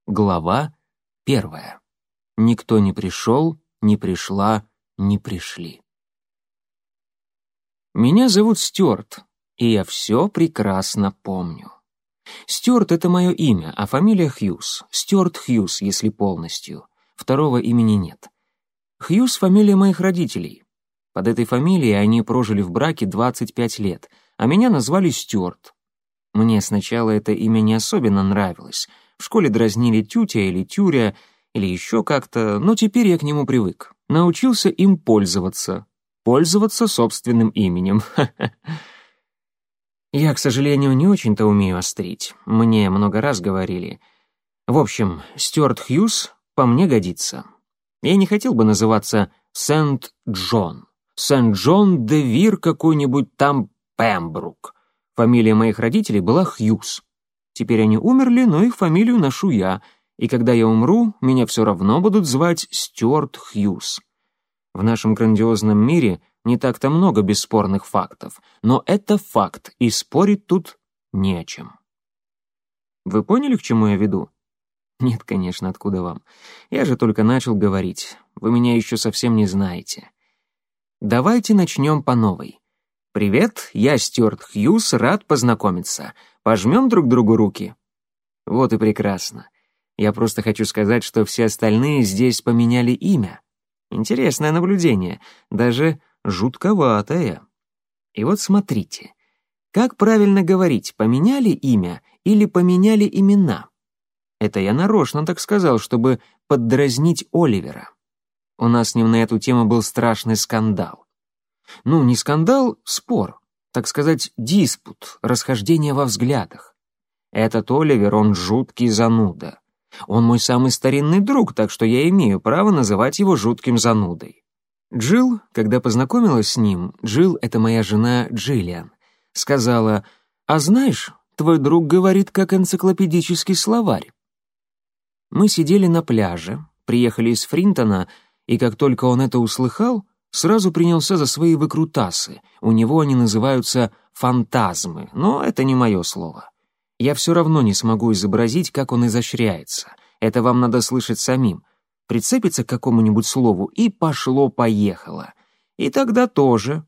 Глава 1. Никто не пришел, не пришла, не пришли. Меня зовут Стюарт, и я все прекрасно помню. Стюарт — это мое имя, а фамилия Хьюз. Стюарт Хьюз, если полностью. Второго имени нет. Хьюз — фамилия моих родителей. Под этой фамилией они прожили в браке 25 лет, а меня назвали Стюарт. Мне сначала это имя не особенно нравилось. В школе дразнили тютя или тюря, или еще как-то, но теперь я к нему привык. Научился им пользоваться. Пользоваться собственным именем. Я, к сожалению, не очень-то умею острить. Мне много раз говорили. В общем, Стюарт Хьюз по мне годится. Я не хотел бы называться Сент-Джон. Сент-Джон де Вир какой-нибудь там Пембрук. Фамилия моих родителей была Хьюз. Теперь они умерли, но их фамилию ношу я, и когда я умру, меня все равно будут звать Стюарт Хьюз. В нашем грандиозном мире не так-то много бесспорных фактов, но это факт, и спорить тут не о чем. Вы поняли, к чему я веду? Нет, конечно, откуда вам? Я же только начал говорить, вы меня еще совсем не знаете. Давайте начнем по новой. «Привет, я Стюарт Хьюз, рад познакомиться. Пожмем друг другу руки?» Вот и прекрасно. Я просто хочу сказать, что все остальные здесь поменяли имя. Интересное наблюдение, даже жутковатое. И вот смотрите, как правильно говорить, поменяли имя или поменяли имена? Это я нарочно так сказал, чтобы поддразнить Оливера. У нас с ним на эту тему был страшный скандал. Ну, не скандал, спор, так сказать, диспут, расхождение во взглядах. Этот Оливер, он жуткий зануда. Он мой самый старинный друг, так что я имею право называть его жутким занудой. Джилл, когда познакомилась с ним, Джилл — это моя жена Джиллиан, сказала: «А знаешь, твой друг говорит как энциклопедический словарь». Мы сидели на пляже, приехали из Фринтона, и как только он это услыхал, сразу принялся за свои выкрутасы. У него они называются фантазмы, но это не мое слово. Я все равно не смогу изобразить, как он изощряется. Это вам надо слышать самим. Прицепится к какому-нибудь слову, и пошло-поехало. И тогда тоже.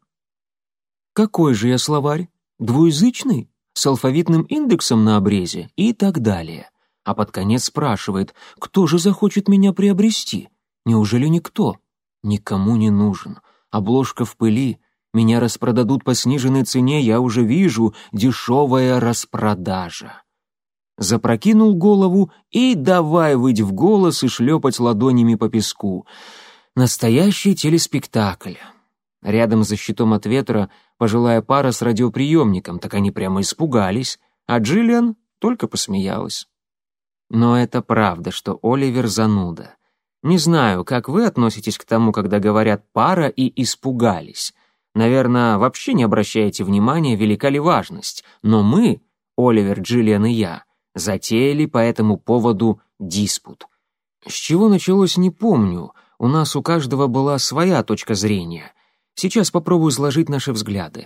Какой же я словарь? Двуязычный? С алфавитным индексом на обрезе? И так далее. А под конец спрашивает, кто же захочет меня приобрести? Неужели никто? Никому не нужен. Обложка в пыли. Меня распродадут по сниженной цене, я уже вижу. Дешевая распродажа. Запрокинул голову и давай выть в голос и шлепать ладонями по песку. Настоящий телеспектакль. Рядом за щитом от ветра пожилая пара с радиоприемником, так они прямо испугались, а Джиллиан только посмеялась. Но это правда, что Оливер зануда. Не знаю, как вы относитесь к тому, когда говорят «пара» и «испугались». Наверное, вообще не обращаете внимания, велика ли важность. Но мы, Оливер, Джиллиан и я, затеяли по этому поводу диспут. С чего началось, не помню. У нас у каждого была своя точка зрения. Сейчас попробую сложить наши взгляды.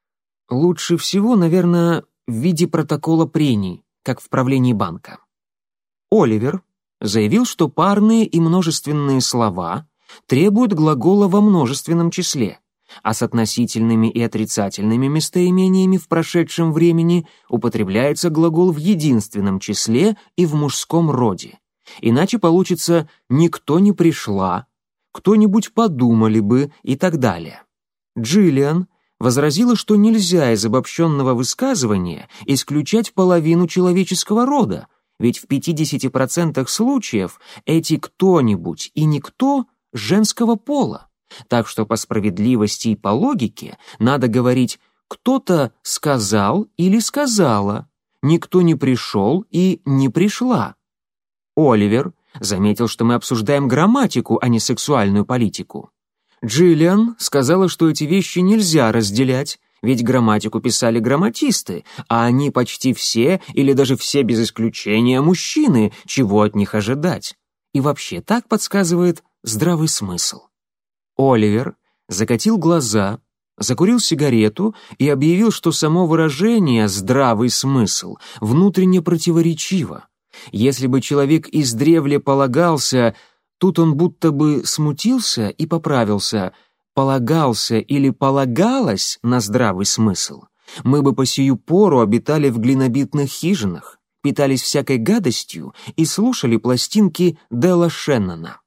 Лучше всего, наверное, в виде протокола прений, как в правлении банка. Оливер заявил, что парные и множественные слова требуют глагола во множественном числе, а с относительными и отрицательными местоимениями в прошедшем времени употребляется глагол в единственном числе и в мужском роде. Иначе получится «никто не пришла», «кто-нибудь подумали бы» и так далее. Джиллиан возразила, что нельзя из обобщенного высказывания исключать половину человеческого рода, ведь в 50% случаев эти «кто-нибудь» и «никто» женского пола. Так что по справедливости и по логике надо говорить «кто-то сказал» или «сказала», «никто не пришел» и «не пришла». Оливер заметил, что мы обсуждаем грамматику, а не сексуальную политику. Джиллиан сказала, что эти вещи нельзя разделять, ведь грамматику писали грамматисты, а они почти все, или даже все без исключения, мужчины, чего от них ожидать. И вообще так подсказывает здравый смысл. Оливер закатил глаза, закурил сигарету и объявил, что само выражение «здравый смысл» внутренне противоречиво. Если бы человек издревле полагался, тут он будто бы смутился и поправился, полагался или полагалось на здравый смысл, мы бы по сию пору обитали в глинобитных хижинах, питались всякой гадостью и слушали пластинки Делла Шеннона.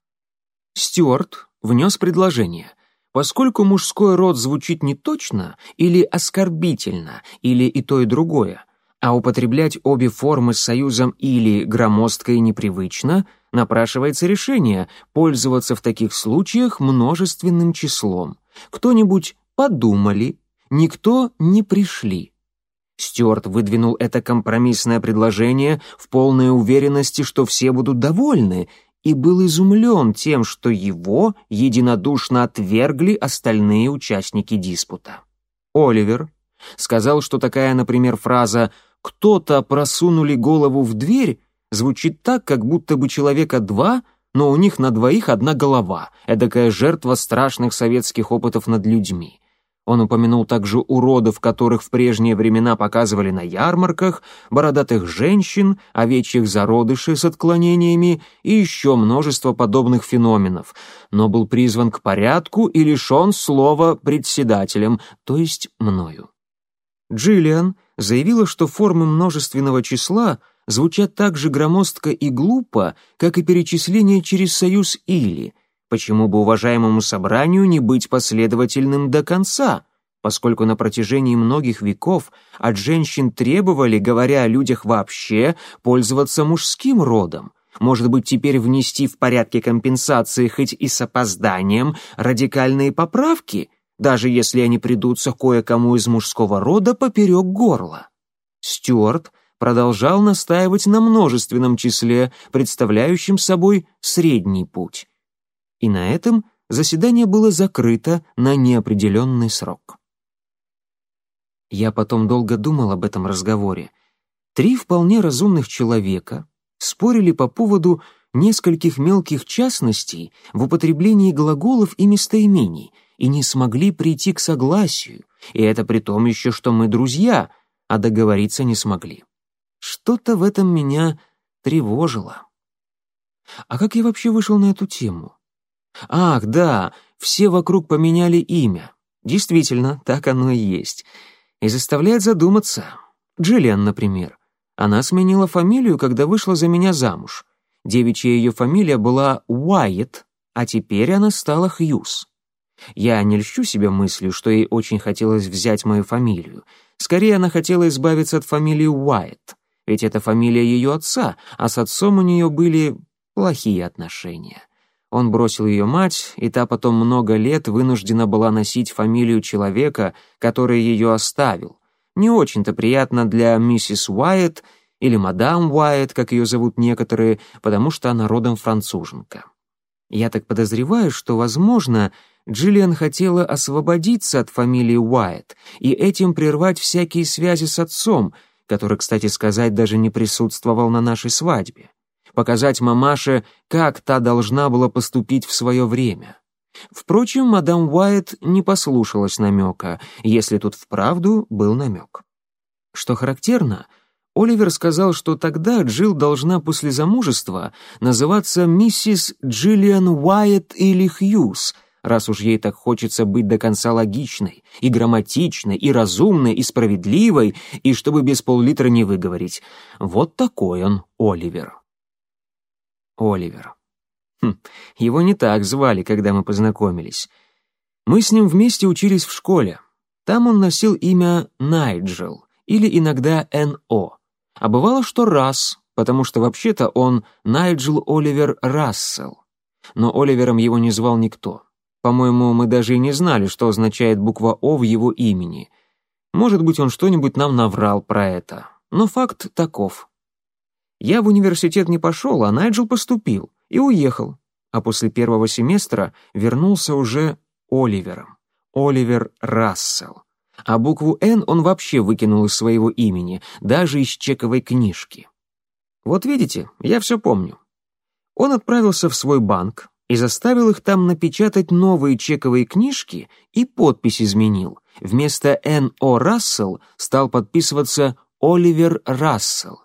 Стюарт внес предложение. Поскольку мужской род звучит неточно или оскорбительно, или и то, и другое, а употреблять обе формы с союзом «или» громоздко и непривычно, напрашивается решение пользоваться в таких случаях множественным числом. Кто-нибудь подумали, никто не пришли. Стюарт выдвинул это компромиссное предложение в полной уверенности, что все будут довольны, и был изумлен тем, что его единодушно отвергли остальные участники диспута. Оливер сказал, что такая, например, фраза «кто-то просунули голову в дверь» звучит так, как будто бы человека два, но у них на двоих одна голова, эдакая жертва страшных советских опытов над людьми. Он упомянул также уродов, которых в прежние времена показывали на ярмарках, бородатых женщин, овечьих зародышей с отклонениями и еще множество подобных феноменов, но был призван к порядку и лишен слова председателем, то есть мною. Джиллиан заявила, что формы множественного числа звучат так же громоздко и глупо, как и перечисление через союз «или». Почему бы уважаемому собранию не быть последовательным до конца, поскольку на протяжении многих веков от женщин требовали, говоря о людях вообще, пользоваться мужским родом? Может быть, теперь внести в порядке компенсации, хоть и с опозданием, радикальные поправки, даже если они придутся кое-кому из мужского рода поперек горла? Стюарт продолжал настаивать на множественном числе, представляющем собой средний путь. И на этом заседание было закрыто на неопределенный срок. Я потом долго думал об этом разговоре. 3 вполне разумных человека спорили по поводу нескольких мелких частностей в употреблении глаголов и местоимений и не смогли прийти к согласию, и это при том еще, что мы друзья, а договориться не смогли. Что-то в этом меня тревожило. А как я вообще вышел на эту тему? Ах, да, все вокруг поменяли имя. Действительно, так оно и есть. И заставляет задуматься. Джиллиан, например. Она сменила фамилию, когда вышла за меня замуж. Девичья ее фамилия была Уайетт, а теперь она стала Хьюз. Я не льщу себе мыслью, что ей очень хотелось взять мою фамилию. Скорее, она хотела избавиться от фамилии Уайетт, ведь это фамилия ее отца, а с отцом у нее были плохие отношения. Он бросил ее мать, и та потом много лет вынуждена была носить фамилию человека, который ее оставил. Не очень-то приятно для миссис Уайетт или мадам Уайетт, как ее зовут некоторые, потому что она родом француженка. Я так подозреваю, что, возможно, Джиллиан хотела освободиться от фамилии Уайетт и этим прервать всякие связи с отцом, который, кстати сказать, даже не присутствовал на нашей свадьбе. Показать мамаше, как та должна была поступить в свое время. Впрочем, мадам Уайетт не послушалась намека, если тут вправду был намек. Что характерно, Оливер сказал, что тогда Джилл должна после замужества называться миссис Джиллиан Уайетт или Хьюз, раз уж ей так хочется быть до конца логичной, и грамматичной, и разумной, и справедливой, и чтобы без пол-литра не выговорить. Вот такой он, Оливер. Оливер. Его не так звали, когда мы познакомились. Мы с ним вместе учились в школе. Там он носил имя Найджел, или иногда Н.О. А бывало, что Расс, потому что вообще-то он Найджел Оливер Рассел. Но Оливером его не звал никто. По-моему, мы даже и не знали, что означает буква «О» в его имени. Может быть, он что-нибудь нам наврал про это. Но факт таков. Я в университет не пошел, а Найджел поступил и уехал. А после первого семестра вернулся уже Оливером. Оливер Рассел. А букву «Н» он вообще выкинул из своего имени, даже из чековой книжки. Вот видите, я все помню. Он отправился в свой банк и заставил их там напечатать новые чековые книжки и подпись изменил. Вместо Н.О. Рассел стал подписываться Оливер Рассел.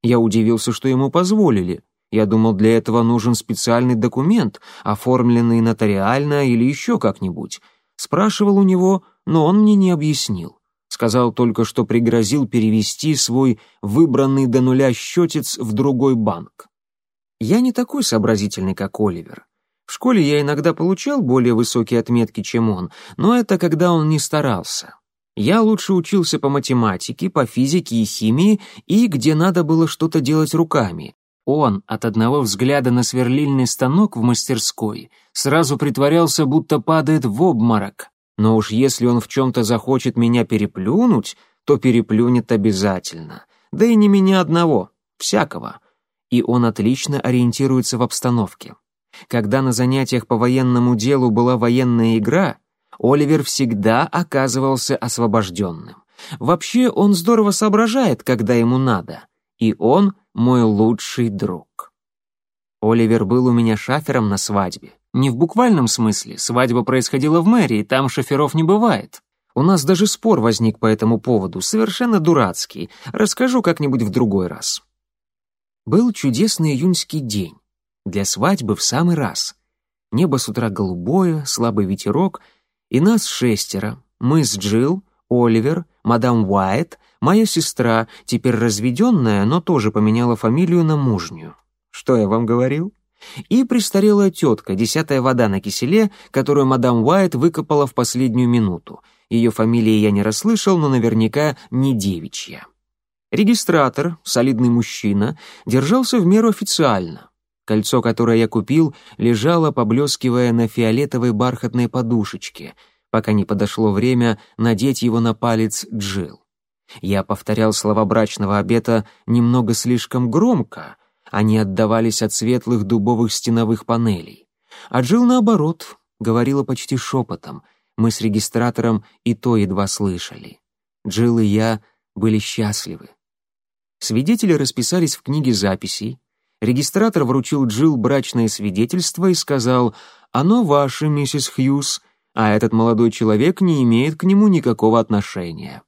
Я удивился, что ему позволили. Я думал, для этого нужен специальный документ, оформленный нотариально или еще как-нибудь. Спрашивал у него, но он мне не объяснил. Сказал только, что пригрозил перевести свой выбранный до нуля счетец в другой банк. Я не такой сообразительный, как Оливер. В школе я иногда получал более высокие отметки, чем он, но это когда он не старался. Я лучше учился по математике, по физике и химии, и где надо было что-то делать руками. Он от одного взгляда на сверлильный станок в мастерской сразу притворялся, будто падает в обморок. Но уж если он в чем-то захочет меня переплюнуть, то переплюнет обязательно. Да и не меня одного, всякого. И он отлично ориентируется в обстановке. Когда на занятиях по военному делу была военная игра, Оливер всегда оказывался освобожденным. Вообще он здорово соображает, когда ему надо. И он мой лучший друг. Оливер был у меня шафером на свадьбе. Не в буквальном смысле, свадьба происходила в мэрии, там шоферов не бывает. У нас даже спор возник по этому поводу, совершенно дурацкий. Расскажу как-нибудь в другой раз. Был чудесный июньский день. Для свадьбы в самый раз. Небо с утра голубое, слабый ветерок, и нас 6. Мы с Джилл, Оливер, мадам Уайт, моя сестра, теперь разведенная, но тоже поменяла фамилию на мужнюю. Что я вам говорил? И престарелая тетка, 10-я вода на киселе, которую мадам Уайт выкопала в последнюю минуту. Ее фамилии я не расслышал, но наверняка не девичья. Регистратор, солидный мужчина, держался в меру официально. Кольцо, которое я купил, лежало, поблескивая на фиолетовой бархатной подушечке, пока не подошло время надеть его на палец Джилл. Я повторял слова брачного обета немного слишком громко, они отдавались от светлых дубовых стеновых панелей. А Джилл, наоборот, говорила почти шепотом, мы с регистратором и то едва слышали. Джилл и я были счастливы. Свидетели расписались в книге записей. Регистратор вручил Джилл брачное свидетельство и сказал: «Оно ваше, миссис Хьюз, а этот молодой человек не имеет к нему никакого отношения».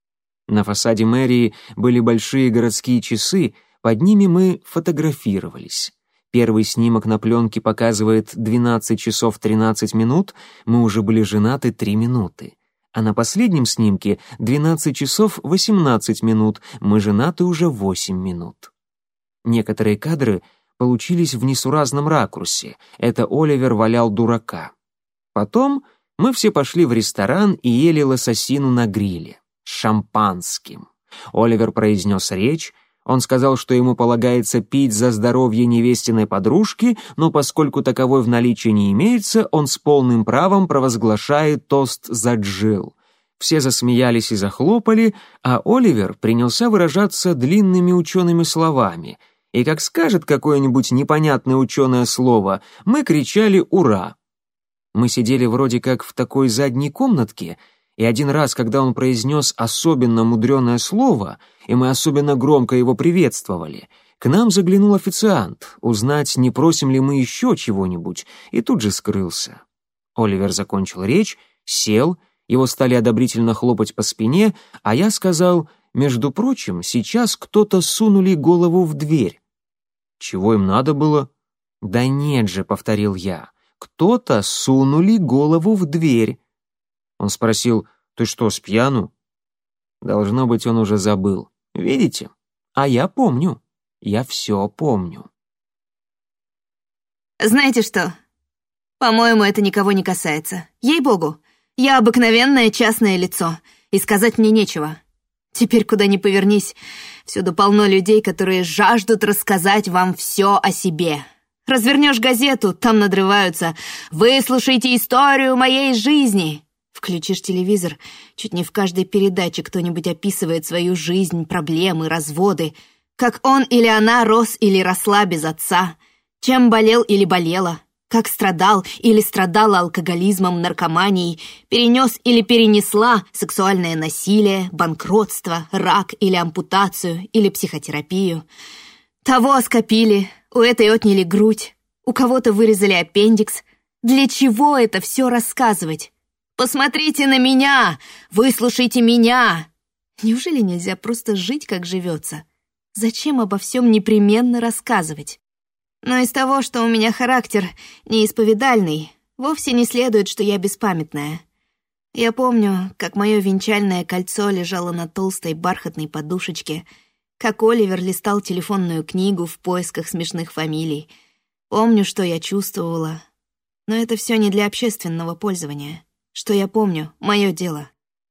На фасаде мэрии были большие городские часы, под ними мы фотографировались. Первый снимок на пленке показывает 12 часов 13 минут, мы уже были женаты 3 минуты. А на последнем снимке 12 часов 18 минут, мы женаты уже 8 минут. Некоторые кадры получились в несуразном ракурсе, это Оливер валял дурака. Потом мы все пошли в ресторан и ели лососину на гриле, с шампанским. Оливер произнес речь, он сказал, что ему полагается пить за здоровье невестиной подружки, но поскольку таковой в наличии не имеется, он с полным правом провозглашает тост за Джилл. Все засмеялись и захлопали, а Оливер принялся выражаться длинными учеными словами. И как скажет какое-нибудь непонятное ученое слово, мы кричали «Ура!». Мы сидели вроде как в такой задней комнатке, и один раз, когда он произнес особенно мудреное слово, и мы особенно громко его приветствовали, к нам заглянул официант, узнать, не просим ли мы еще чего-нибудь, и тут же скрылся. Оливер закончил речь, сел, его стали одобрительно хлопать по спине, а я сказал: «Между прочим, сейчас кто-то сунули голову в дверь». «Чего им надо было?» «Да нет же», — повторил я, — «кто-то сунули голову в дверь». Он спросил: «Ты что, спьяну?» Должно быть, он уже забыл. Видите? А я помню. Я все помню. Знаете что? По-моему, это никого не касается. Ей-богу, я обыкновенное частное лицо, и сказать мне нечего. Теперь куда ни повернись, всюду полно людей, которые жаждут рассказать вам все о себе. Развернешь газету, там надрываются: «Выслушайте историю моей жизни». Включишь телевизор, чуть не в каждой передаче кто-нибудь описывает свою жизнь, проблемы, разводы, как он или она рос или росла без отца, чем болел или болела, как страдал или страдала алкоголизмом, наркоманией, перенес или перенесла сексуальное насилие, банкротство, рак или ампутацию, или психотерапию. Того скопили, у этой отняли грудь, у кого-то вырезали аппендикс. Для чего это все рассказывать? Посмотрите на меня! Выслушайте меня! Неужели нельзя просто жить, как живется? Зачем обо всем непременно рассказывать? Но из того, что у меня характер неисповедальный, вовсе не следует, что я беспамятная. Я помню, как мое венчальное кольцо лежало на толстой бархатной подушечке, как Оливер листал телефонную книгу в поисках смешных фамилий. Помню, что я чувствовала. Но это все не для общественного пользования. Что я помню — мое дело.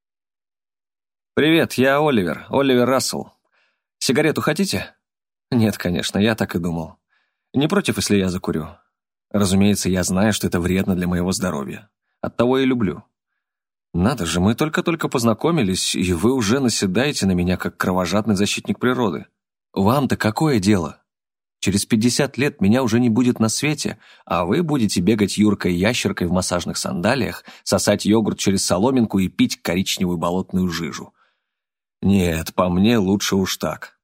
«Привет, я Оливер Рассел. Сигарету хотите?» «Нет, конечно, я так и думал. Не против, если я закурю? Разумеется, я знаю, что это вредно для моего здоровья. Оттого и люблю. Надо же, мы только-только познакомились, и вы уже наседаете на меня, как кровожадный защитник природы. Вам-то какое дело? Через 50 лет меня уже не будет на свете, а вы будете бегать юркой-ящеркой в массажных сандалиях, сосать йогурт через соломинку и пить коричневую болотную жижу. Нет, по мне лучше уж так.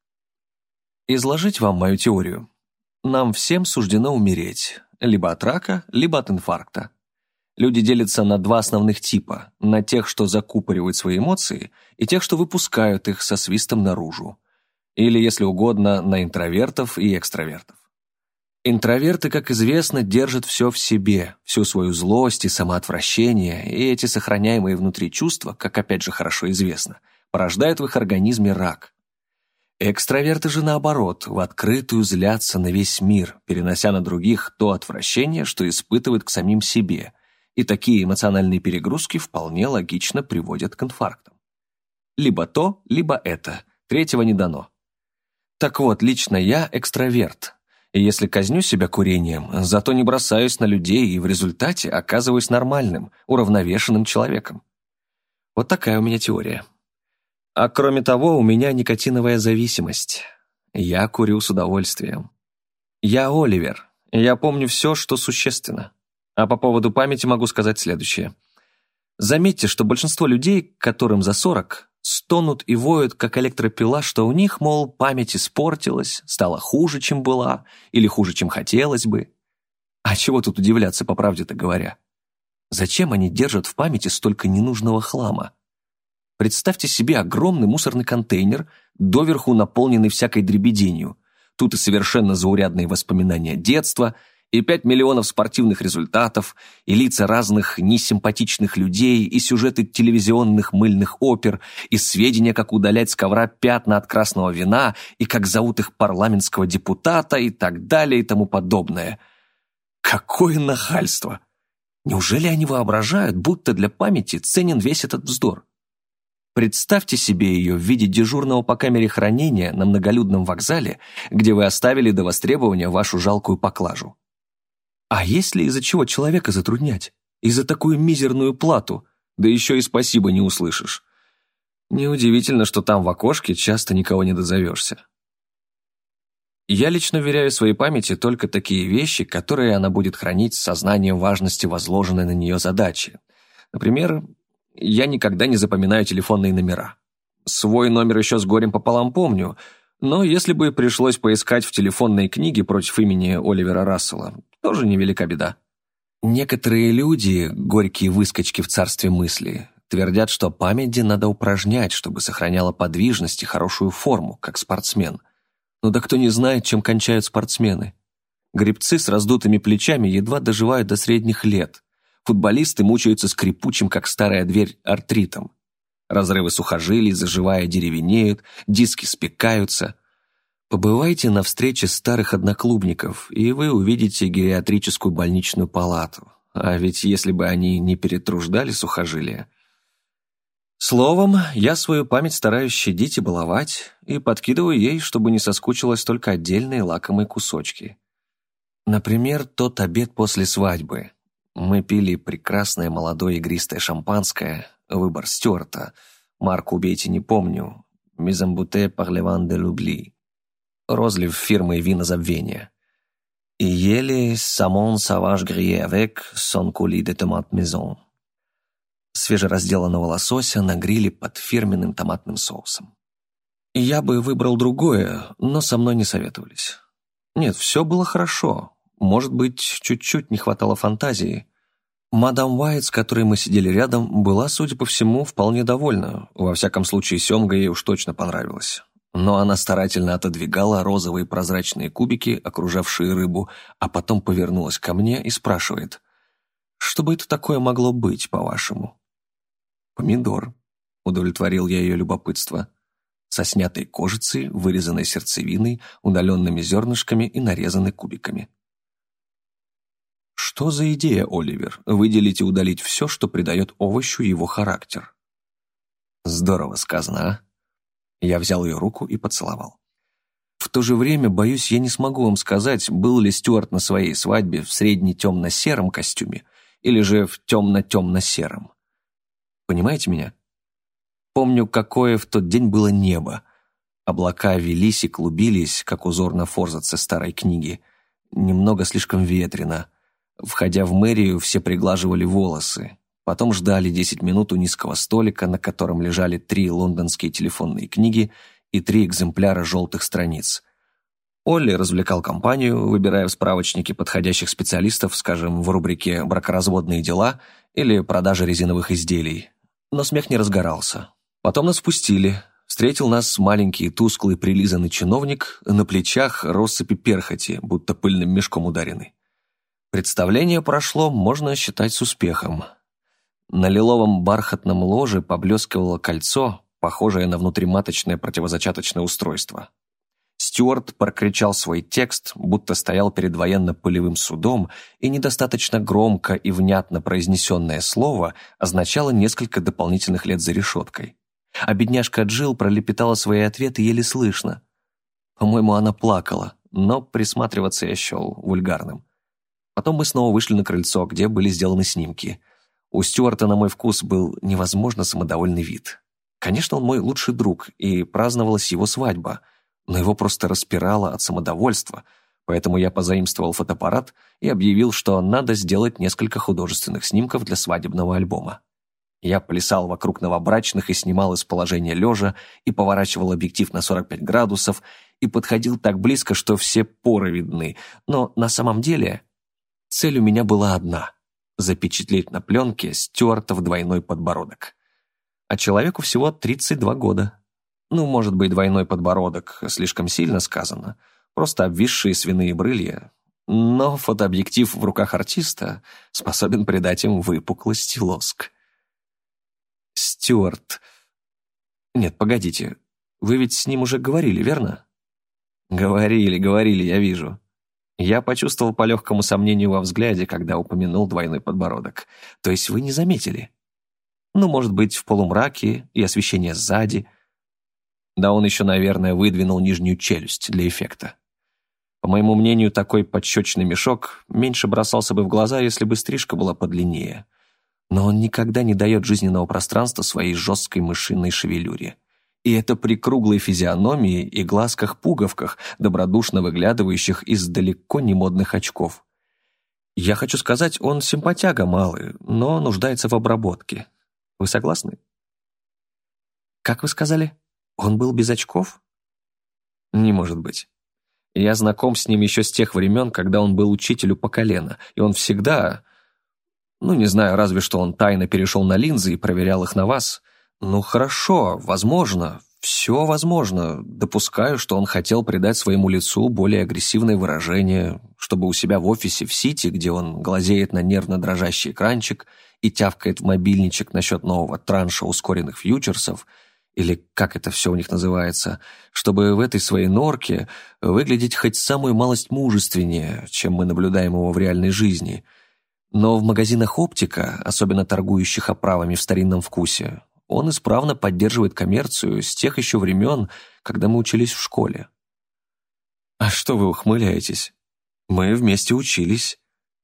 Изложить вам мою теорию. Нам всем суждено умереть, либо от рака, либо от инфаркта. Люди делятся на два основных типа, на тех, что закупоривают свои эмоции, и тех, что выпускают их со свистом наружу. Или, если угодно, на интровертов и экстравертов. Интроверты, как известно, держат все в себе, всю свою злость и самоотвращение, и эти сохраняемые внутри чувства, как опять же хорошо известно, порождают в их организме рак. Экстраверты же, наоборот, в открытую злятся на весь мир, перенося на других то отвращение, что испытывают к самим себе, и такие эмоциональные перегрузки вполне логично приводят к инфарктам. Либо то, либо это, третьего не дано. Так вот, лично я экстраверт, и если казню себя курением, зато не бросаюсь на людей и в результате оказываюсь нормальным, уравновешенным человеком. Вот такая у меня теория. А кроме того, у меня никотиновая зависимость. Я курю с удовольствием. Я Оливер, и я помню все, что существенно. А по поводу памяти могу сказать следующее. Заметьте, что большинство людей, которым за 40, стонут и воют, как электропила, что у них, мол, память испортилась, стала хуже, чем была, или хуже, чем хотелось бы. А чего тут удивляться, по правде-то говоря? Зачем они держат в памяти столько ненужного хлама? Представьте себе огромный мусорный контейнер, доверху наполненный всякой дребеденью. Тут и совершенно заурядные воспоминания детства, и 5 миллионов спортивных результатов, и лица разных несимпатичных людей, и сюжеты телевизионных мыльных опер, и сведения, как удалять с ковра пятна от красного вина, и как зовут их парламентского депутата, и так далее, и тому подобное. Какое нахальство! Неужели они воображают, будто для памяти ценен весь этот вздор? Представьте себе ее в виде дежурного по камере хранения на многолюдном вокзале, где вы оставили до востребования вашу жалкую поклажу. А есть ли из-за чего человека затруднять? И за такую мизерную плату? Да еще и спасибо не услышишь. Неудивительно, что там в окошке часто никого не дозовешься. Я лично вверяю своей памяти только такие вещи, которые она будет хранить с сознанием важности возложенной на нее задачи. Например, я никогда не запоминаю телефонные номера. Свой номер еще с горем пополам помню, но если бы пришлось поискать в телефонной книге против имени Оливера Рассела, тоже невелика беда. Некоторые люди, горькие выскочки в царстве мысли, твердят, что память надо упражнять, чтобы сохраняла подвижность и хорошую форму, как спортсмен. Но да кто не знает, чем кончают спортсмены. Гребцы с раздутыми плечами едва доживают до средних лет. Футболисты мучаются скрипучим, как старая дверь, артритом. Разрывы сухожилий, заживая, деревенеют, диски спекаются. Побывайте на встрече старых одноклубников, и вы увидите гериатрическую больничную палату. А ведь если бы они не перетруждали сухожилия. Словом, я свою память стараюсь щадить и баловать, и подкидываю ей, чтобы не соскучилась только отдельные лакомые кусочки. Например, тот обед после свадьбы. Мы пили прекрасное молодое игристое шампанское, выбор Стюарта, марку убейте не помню, «Мизамбуте парлеван де Лубли», розлив фирмы «Вина забвения». И ели «Самон саваж грие avec son coulis de tomate maison», свежеразделанного лосося на гриле под фирменным томатным соусом. Я бы выбрал другое, но со мной не советовались. Нет, все было хорошо. Может быть, чуть-чуть не хватало фантазии. Мадам Уайт, с которой мы сидели рядом, была, судя по всему, вполне довольна. Во всяком случае, семга ей уж точно понравилась. Но она старательно отодвигала розовые прозрачные кубики, окружавшие рыбу, а потом повернулась ко мне и спрашивает: «Что бы это такое могло быть, по-вашему?» «Помидор», — удовлетворил я ее любопытство, со снятой кожицей, вырезанной сердцевиной, удаленными зернышками и нарезанной кубиками. «Что за идея, Оливер, выделить и удалить все, что придает овощу его характер?» «Здорово сказано, а?» Я взял ее руку и поцеловал. В то же время, боюсь, я не смогу вам сказать, был ли Стюарт на своей свадьбе в средне-темно-сером костюме или же в темно-темно-сером. Понимаете меня? Помню, какое в тот день было небо. Облака велись и клубились, как узор на форзаце старой книги. Немного слишком ветрено. Входя в мэрию, все приглаживали волосы. Потом ждали 10 минут у низкого столика, на котором лежали 3 лондонские телефонные книги и 3 экземпляра желтых страниц. Олли развлекал компанию, выбирая в справочнике подходящих специалистов, скажем, в рубрике «Бракоразводные дела» или «Продажа резиновых изделий». Но смех не разгорался. Потом нас спустили. Встретил нас маленький, тусклый, прилизанный чиновник, на плечах россыпи перхоти, будто пыльным мешком ударенный. Представление прошло, можно считать, с успехом. На лиловом бархатном ложе поблескивало кольцо, похожее на внутриматочное противозачаточное устройство. Стюарт прокричал свой текст, будто стоял перед военно-полевым судом, и недостаточно громко и внятно произнесенное слово означало несколько дополнительных лет за решеткой. А бедняжка Джилл пролепетала свои ответы еле слышно. По-моему, она плакала, но присматриваться я счел вульгарным. Потом мы снова вышли на крыльцо, где были сделаны снимки. У Стюарта, на мой вкус, был невозможно самодовольный вид. Конечно, он мой лучший друг, и праздновалась его свадьба, но его просто распирало от самодовольства, поэтому я позаимствовал фотоаппарат и объявил, что надо сделать несколько художественных снимков для свадебного альбома. Я плясал вокруг новобрачных и снимал из положения лежа, и поворачивал объектив на 45 градусов, и подходил так близко, что все поры видны, но на самом деле цель у меня была одна — запечатлеть на пленке Стюартов двойной подбородок. А человеку всего 32 года. Ну, может быть, двойной подбородок слишком сильно сказано, просто обвисшие свиные брылья, но фотообъектив в руках артиста способен придать им выпуклость и лоск. Стюарт... Нет, погодите, вы ведь с ним уже говорили, верно? Говорили, я вижу. Я почувствовал по легкому сомнению во взгляде, когда упомянул двойной подбородок. То есть вы не заметили? Ну, может быть, в полумраке и освещение сзади. Да он еще, наверное, выдвинул нижнюю челюсть для эффекта. По моему мнению, такой подщечный мешок меньше бросался бы в глаза, если бы стрижка была подлиннее. Но он никогда не дает жизненного пространства своей жесткой мышиной шевелюре. И это при круглой физиономии и глазках-пуговках, добродушно выглядывающих из далеко не модных очков. Я хочу сказать, он симпатяга малый, но нуждается в обработке. Вы согласны? Как вы сказали? Он был без очков? Не может быть. Я знаком с ним еще с тех времен, когда он был учителю по колено, и он всегда... Ну, не знаю, разве что он тайно перешел на линзы и проверял их на вас. Ну, хорошо, возможно, все возможно. Допускаю, что он хотел придать своему лицу более агрессивное выражение, чтобы у себя в офисе в Сити, где он глазеет на нервно дрожащий экранчик и тявкает в мобильничек насчет нового транша ускоренных фьючерсов, или как это все у них называется, чтобы в этой своей норке выглядеть хоть самую малость мужественнее, чем мы наблюдаем его в реальной жизни. Но в магазинах оптика, особенно торгующих оправами в старинном вкусе, он исправно поддерживает коммерцию с тех еще времен, когда мы учились в школе. А что вы ухмыляетесь? Мы вместе учились.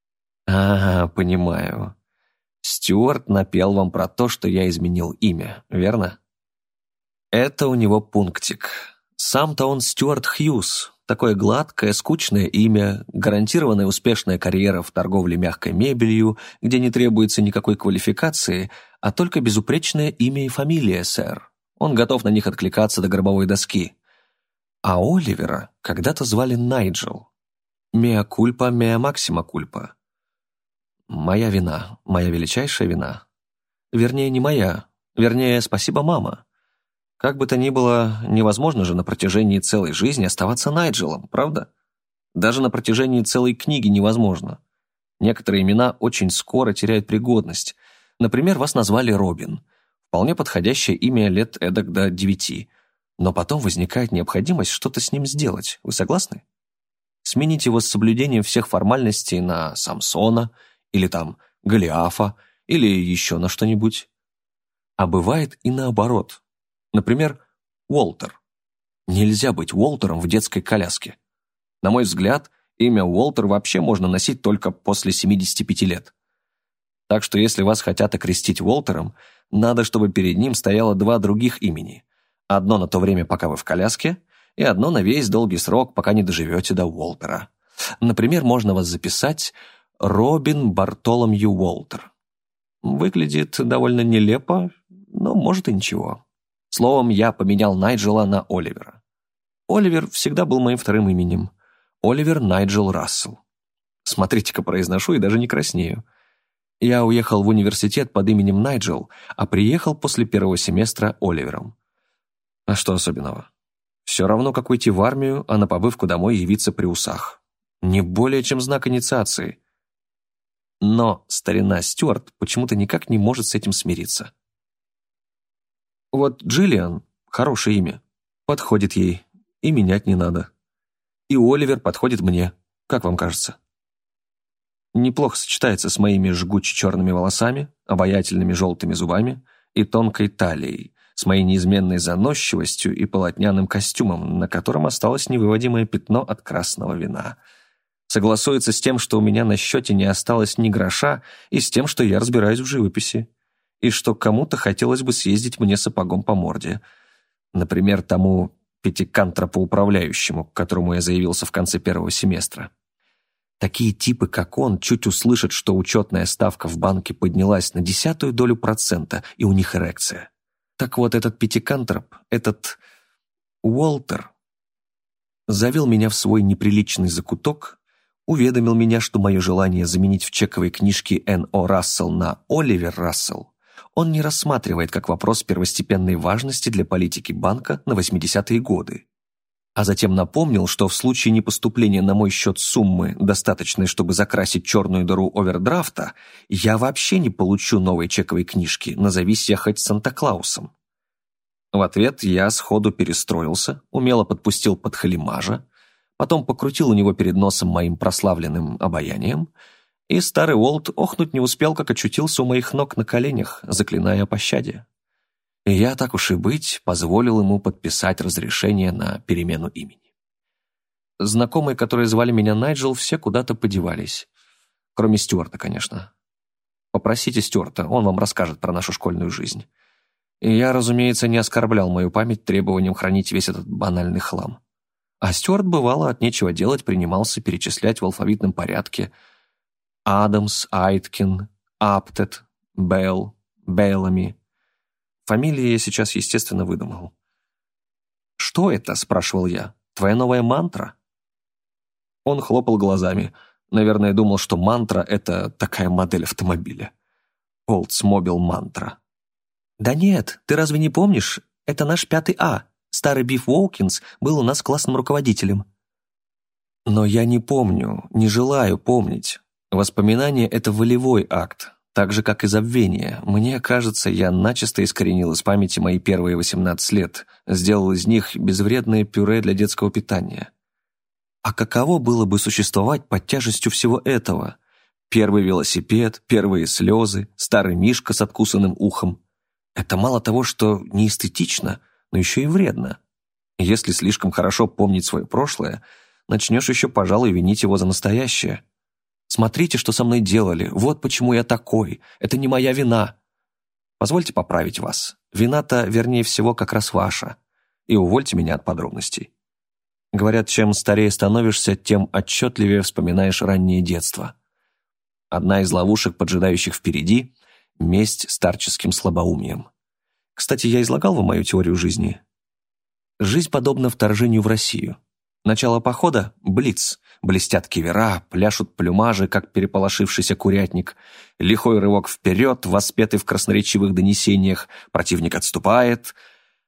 Понимаю. Стюарт напел вам про то, что я изменил имя, верно? Это у него пунктик. Сам-то он Стюарт Хьюз. Такое гладкое, скучное имя, гарантированная успешная карьера в торговле мягкой мебелью, где не требуется никакой квалификации, а только безупречное имя и фамилия, сэр. Он готов на них откликаться до гробовой доски. А Оливера когда-то звали Найджел. Меа кульпа, меа максима кульпа. Моя вина, моя величайшая вина. Вернее, не моя. Вернее, спасибо, мама. Как бы то ни было, невозможно же на протяжении целой жизни оставаться Найджелом, правда? Даже на протяжении целой книги невозможно. Некоторые имена очень скоро теряют пригодность. Например, вас назвали Робин. Вполне подходящее имя лет эдак до 9. Но потом возникает необходимость что-то с ним сделать. Вы согласны? Сменить его с соблюдением всех формальностей на Самсона, или там Голиафа, или еще на что-нибудь. А бывает и наоборот. Например, Уолтер. Нельзя быть Уолтером в детской коляске. На мой взгляд, имя Уолтер вообще можно носить только после 75 лет. Так что если вас хотят окрестить Уолтером, надо, чтобы перед ним стояло 2 других имени. Одно на то время, пока вы в коляске, и одно на весь долгий срок, пока не доживете до Уолтера. Например, можно вас записать Робин Бартоломью Уолтер. Выглядит довольно нелепо, но может и ничего. Словом, я поменял Найджела на Оливера. Оливер всегда был моим вторым именем. Оливер Найджел Рассел. Смотрите-ка, произношу и даже не краснею. Я уехал в университет под именем Найджел, а приехал после первого семестра Оливером. А что особенного? Все равно, как уйти в армию, а на побывку домой явиться при усах. Не более чем знак инициации. Но старина Стюарт почему-то никак не может с этим смириться. Вот Джиллиан — хорошее имя. Подходит ей, и менять не надо. И Оливер подходит мне, как вам кажется? Неплохо сочетается с моими жгуче черными волосами, обаятельными желтыми зубами и тонкой талией, с моей неизменной заносчивостью и полотняным костюмом, на котором осталось невыводимое пятно от красного вина. Согласуется с тем, что у меня на счете не осталось ни гроша, и с тем, что я разбираюсь в живописи, и что кому-то хотелось бы съездить мне сапогом по морде. Например, тому пятикантропу-управляющему, к которому я заявился в конце первого семестра. Такие типы, как он, чуть услышат, что учетная ставка в банке поднялась на 0,1%, и у них эрекция. Так вот, этот пятикантроп, этот Уолтер, завел меня в свой неприличный закуток, уведомил меня, что мое желание заменить в чековой книжке Н.О. Рассел на Оливер Рассел он не рассматривает как вопрос первостепенной важности для политики банка на 80-е годы. А затем напомнил, что в случае непоступления на мой счет суммы, достаточной, чтобы закрасить черную дыру овердрафта, я вообще не получу новой чековой книжки, назовись я хоть Санта-Клаусом. В ответ я сходу перестроился, умело подпустил подхалимажа, потом покрутил у него перед носом моим прославленным обаянием, и старый Уолт охнуть не успел, как очутился у моих ног на коленях, заклиная о пощаде. И я, так уж и быть, позволил ему подписать разрешение на перемену имени. Знакомые, которые звали меня Найджел, все куда-то подевались. Кроме Стюарта, конечно. Попросите Стюарта, он вам расскажет про нашу школьную жизнь. И я, разумеется, не оскорблял мою память требованием хранить весь этот банальный хлам. А Стюарт, бывало, от нечего делать принимался перечислять в алфавитном порядке Адамс, Айткин, Аптет, Белл, Беллами. Фамилии я сейчас, естественно, выдумал. «Что это?» — спрашивал я. «Твоя новая мантра?» Он хлопал глазами. Наверное, думал, что мантра — это такая модель автомобиля. Oldsmobile мантра. «Да нет, ты разве не помнишь? Это наш 5 А. Старый Биф Уолкинс был у нас классным руководителем». Но я не помню, не желаю помнить. Воспоминание — это волевой акт, так же, как и забвение. Мне кажется, я начисто искоренил из памяти мои первые 18 лет, сделал из них безвредное пюре для детского питания. А каково было бы существовать под тяжестью всего этого? Первый велосипед, первые слезы, старый Мишка с откусанным ухом. Это мало того, что не эстетично, но еще и вредно. Если слишком хорошо помнить свое прошлое, начнешь еще, пожалуй, винить его за настоящее. Смотрите, что со мной делали, вот почему я такой, это не моя вина. Позвольте поправить вас. Вина-то, вернее всего, как раз ваша. И увольте меня от подробностей. Говорят, чем старее становишься, тем отчетливее вспоминаешь раннее детство. Одна из ловушек, поджидающих впереди — месть старческим слабоумием. Кстати, я излагал вам мою теорию жизни. Жизнь подобна вторжению в Россию. Начало похода — блиц. Блестят кивера, пляшут плюмажи, как переполошившийся курятник. Лихой рывок вперед, воспетый в красноречивых донесениях. Противник отступает.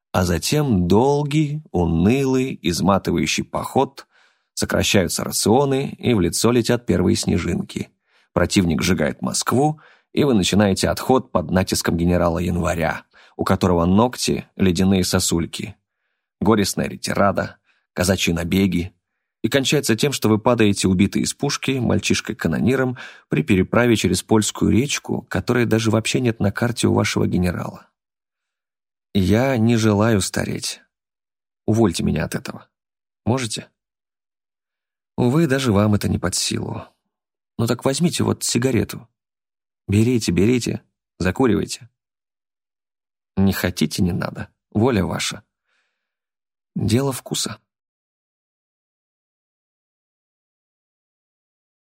А затем долгий, унылый, изматывающий поход, сокращаются рационы, и в лицо летят первые снежинки. Противник сжигает Москву, и вы начинаете отход под натиском генерала Января, у которого ногти — ледяные сосульки. Горестная ретирада, казачьи набеги. И кончается тем, что вы падаете убитый из пушки мальчишкой-канониром при переправе через польскую речку, которой даже вообще нет на карте у вашего генерала. Я не желаю стареть. Увольте меня от этого. Можете? Увы, даже вам это не под силу. Ну так возьмите вот сигарету. Берите, берите, закуривайте. Не хотите — не надо. Воля ваша. Дело вкуса.